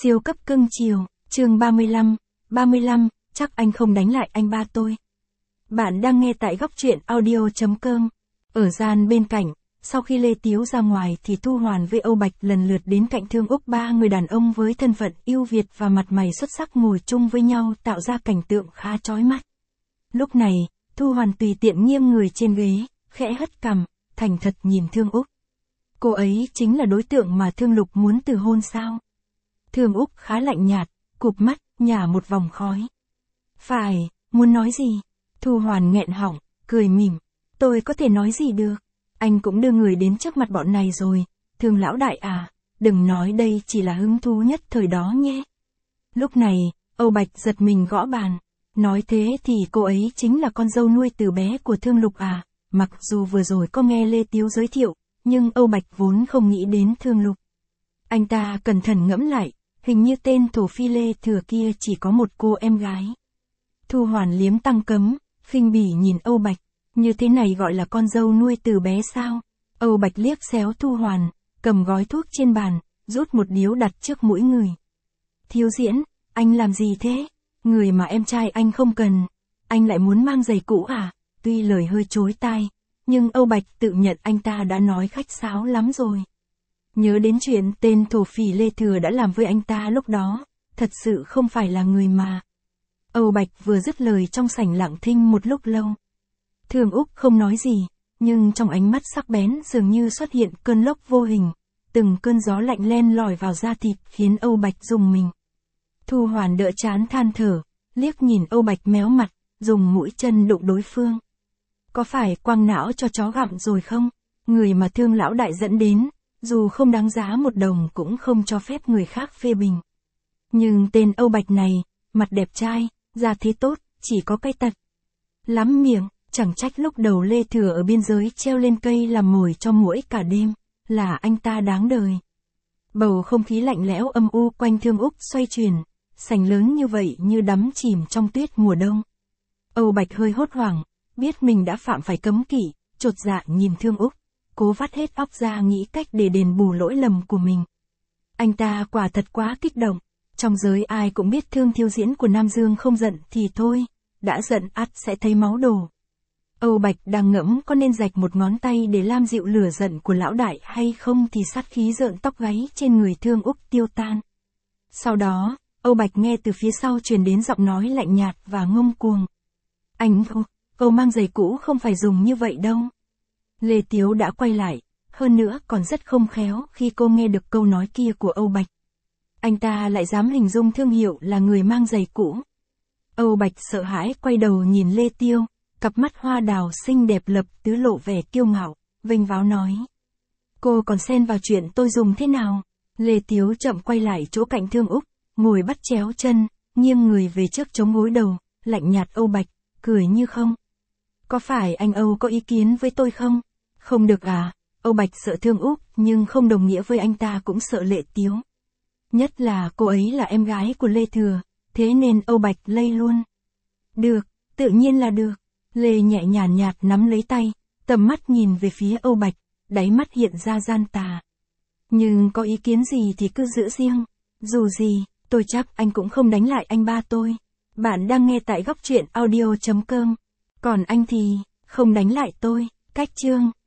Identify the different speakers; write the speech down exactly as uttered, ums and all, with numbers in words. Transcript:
Speaker 1: Siêu cấp cưng chiều, chương ba mươi lăm, ba mươi lăm, chắc anh không đánh lại anh ba tôi. Bạn đang nghe tại góc truyện audio.com. Ở gian bên cạnh, sau khi Lê Tiếu ra ngoài thì Thu Hoàn với Âu Bạch lần lượt đến cạnh Thương Úc, ba người đàn ông với thân phận ưu việt và mặt mày xuất sắc ngồi chung với nhau tạo ra cảnh tượng khá chói mắt. Lúc này, Thu Hoàn tùy tiện nghiêng người trên ghế, khẽ hất cằm, thành thật nhìn Thương Úc. Cô ấy chính là đối tượng mà Thương Lục muốn từ hôn sao? Thương Úc khá lạnh nhạt, cụp mắt, nhả một vòng khói. Phải, muốn nói gì? Thu Hoàn nghẹn họng, cười mỉm. Tôi có thể nói gì được? Anh cũng đưa người đến trước mặt bọn này rồi. Thương lão đại à, đừng nói đây chỉ là hứng thú nhất thời đó nhé. Lúc này, Âu Bạch giật mình gõ bàn. Nói thế thì cô ấy chính là con dâu nuôi từ bé của Thương Lục à? Mặc dù vừa rồi có nghe Lê Tiếu giới thiệu, nhưng Âu Bạch vốn không nghĩ đến Thương Lục. Anh ta cẩn thận ngẫm lại, hình như tên thổ phi Lê Thừa kia chỉ có một cô em gái. Thu Hoàn liếm tăng cấm, khinh bỉ nhìn Âu Bạch, như thế này gọi là con dâu nuôi từ bé sao? Âu Bạch liếc xéo Thu Hoàn, cầm gói thuốc trên bàn, rút một điếu đặt trước mũi người. Thiếu diễn, anh làm gì thế? Người mà em trai anh không cần, anh lại muốn mang giày cũ à? Tuy lời hơi chối tai, nhưng Âu Bạch tự nhận anh ta đã nói khách sáo lắm rồi. Nhớ đến chuyện tên thổ phỉ Lê Thừa đã làm với anh ta lúc đó, thật sự không phải là người mà. Âu Bạch vừa dứt lời trong sảnh lặng thinh một lúc lâu. Thương Úc không nói gì, nhưng trong ánh mắt sắc bén dường như xuất hiện cơn lốc vô hình, từng cơn gió lạnh len lỏi vào da thịt khiến Âu Bạch rùng mình. Thu Hoàn đỡ chán than thở, liếc nhìn Âu Bạch méo mặt, dùng mũi chân đụng đối phương. Có phải quăng não cho chó gặm rồi không? Người mà Thương lão đại dẫn đến, dù không đáng giá một đồng cũng không cho phép người khác phê bình. Nhưng tên Âu Bạch này, mặt đẹp trai, da thế tốt, chỉ có cái tật lắm miệng, chẳng trách lúc đầu Lê Thừa ở biên giới treo lên cây làm mồi cho muỗi cả đêm, là anh ta đáng đời. Bầu không khí lạnh lẽo âm u quanh Thương Úc xoay chuyển, sảnh lớn như vậy như đắm chìm trong tuyết mùa đông. Âu Bạch hơi hốt hoảng, biết mình đã phạm phải cấm kỵ, chột dạ nhìn Thương Úc, cố vắt hết óc ra nghĩ cách để đền bù lỗi lầm của mình. Anh ta quả thật quá kích động, trong giới ai cũng biết Thương thiếu diễn của Nam Dương không giận thì thôi, đã giận ắt sẽ thấy máu đổ. Âu Bạch đang ngẫm có nên rạch một ngón tay để lam dịu lửa giận của lão đại hay không thì sát khí rợn tóc gáy trên người Thương Úc tiêu tan. Sau đó, Âu Bạch nghe từ phía sau truyền đến giọng nói lạnh nhạt và ngông cuồng. Anh không, câu mang giày cũ không phải dùng như vậy đâu. Lê Tiếu đã quay lại, hơn nữa còn rất không khéo khi cô nghe được câu nói kia của Âu Bạch. Anh ta lại dám hình dung Thương Hiệu là người mang giày cũ. Âu Bạch sợ hãi quay đầu nhìn Lê Tiêu, cặp mắt hoa đào xinh đẹp lập tứ lộ vẻ kiêu ngạo, vênh váo nói. Cô còn xen vào chuyện tôi dùng thế nào? Lê Tiếu chậm quay lại chỗ cạnh Thương Úc, ngồi bắt chéo chân, nghiêng người về trước chống gối đầu, lạnh nhạt Âu Bạch, cười như không. Có phải anh Âu có ý kiến với tôi không? Không được à? Âu Bạch sợ Thương Úc, nhưng không đồng nghĩa với anh ta cũng sợ Lê Tiếu. Nhất là cô ấy là em gái của Lê Thừa, thế nên Âu Bạch lây luôn. Được, tự nhiên là được. Lê nhẹ nhàng nhạt nắm lấy tay, tầm mắt nhìn về phía Âu Bạch, đáy mắt hiện ra gian tà. Nhưng có ý kiến gì thì cứ giữ riêng. Dù gì, tôi chắc anh cũng không đánh lại anh ba tôi. Bạn đang nghe tại góc truyện audio.com. Còn anh thì, không đánh lại tôi. Cách chương.